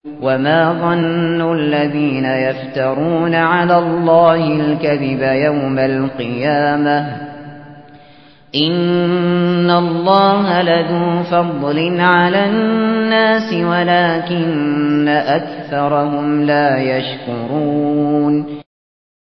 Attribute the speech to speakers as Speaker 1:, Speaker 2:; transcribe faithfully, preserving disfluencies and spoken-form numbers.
Speaker 1: وَمَا ظَنُّ الَّذِينَ يَفْتَرُونَ عَلَى اللَّهِ الْكَذِبَ يَوْمَ الْقِيَامَةِ ۗ إِنَّ اللَّهَ لَذُو فَضْلٍ عَلَى النَّاسِ وَلَكِنَّ أَكْثَرَهُمْ لَا يَشْكُرُونَ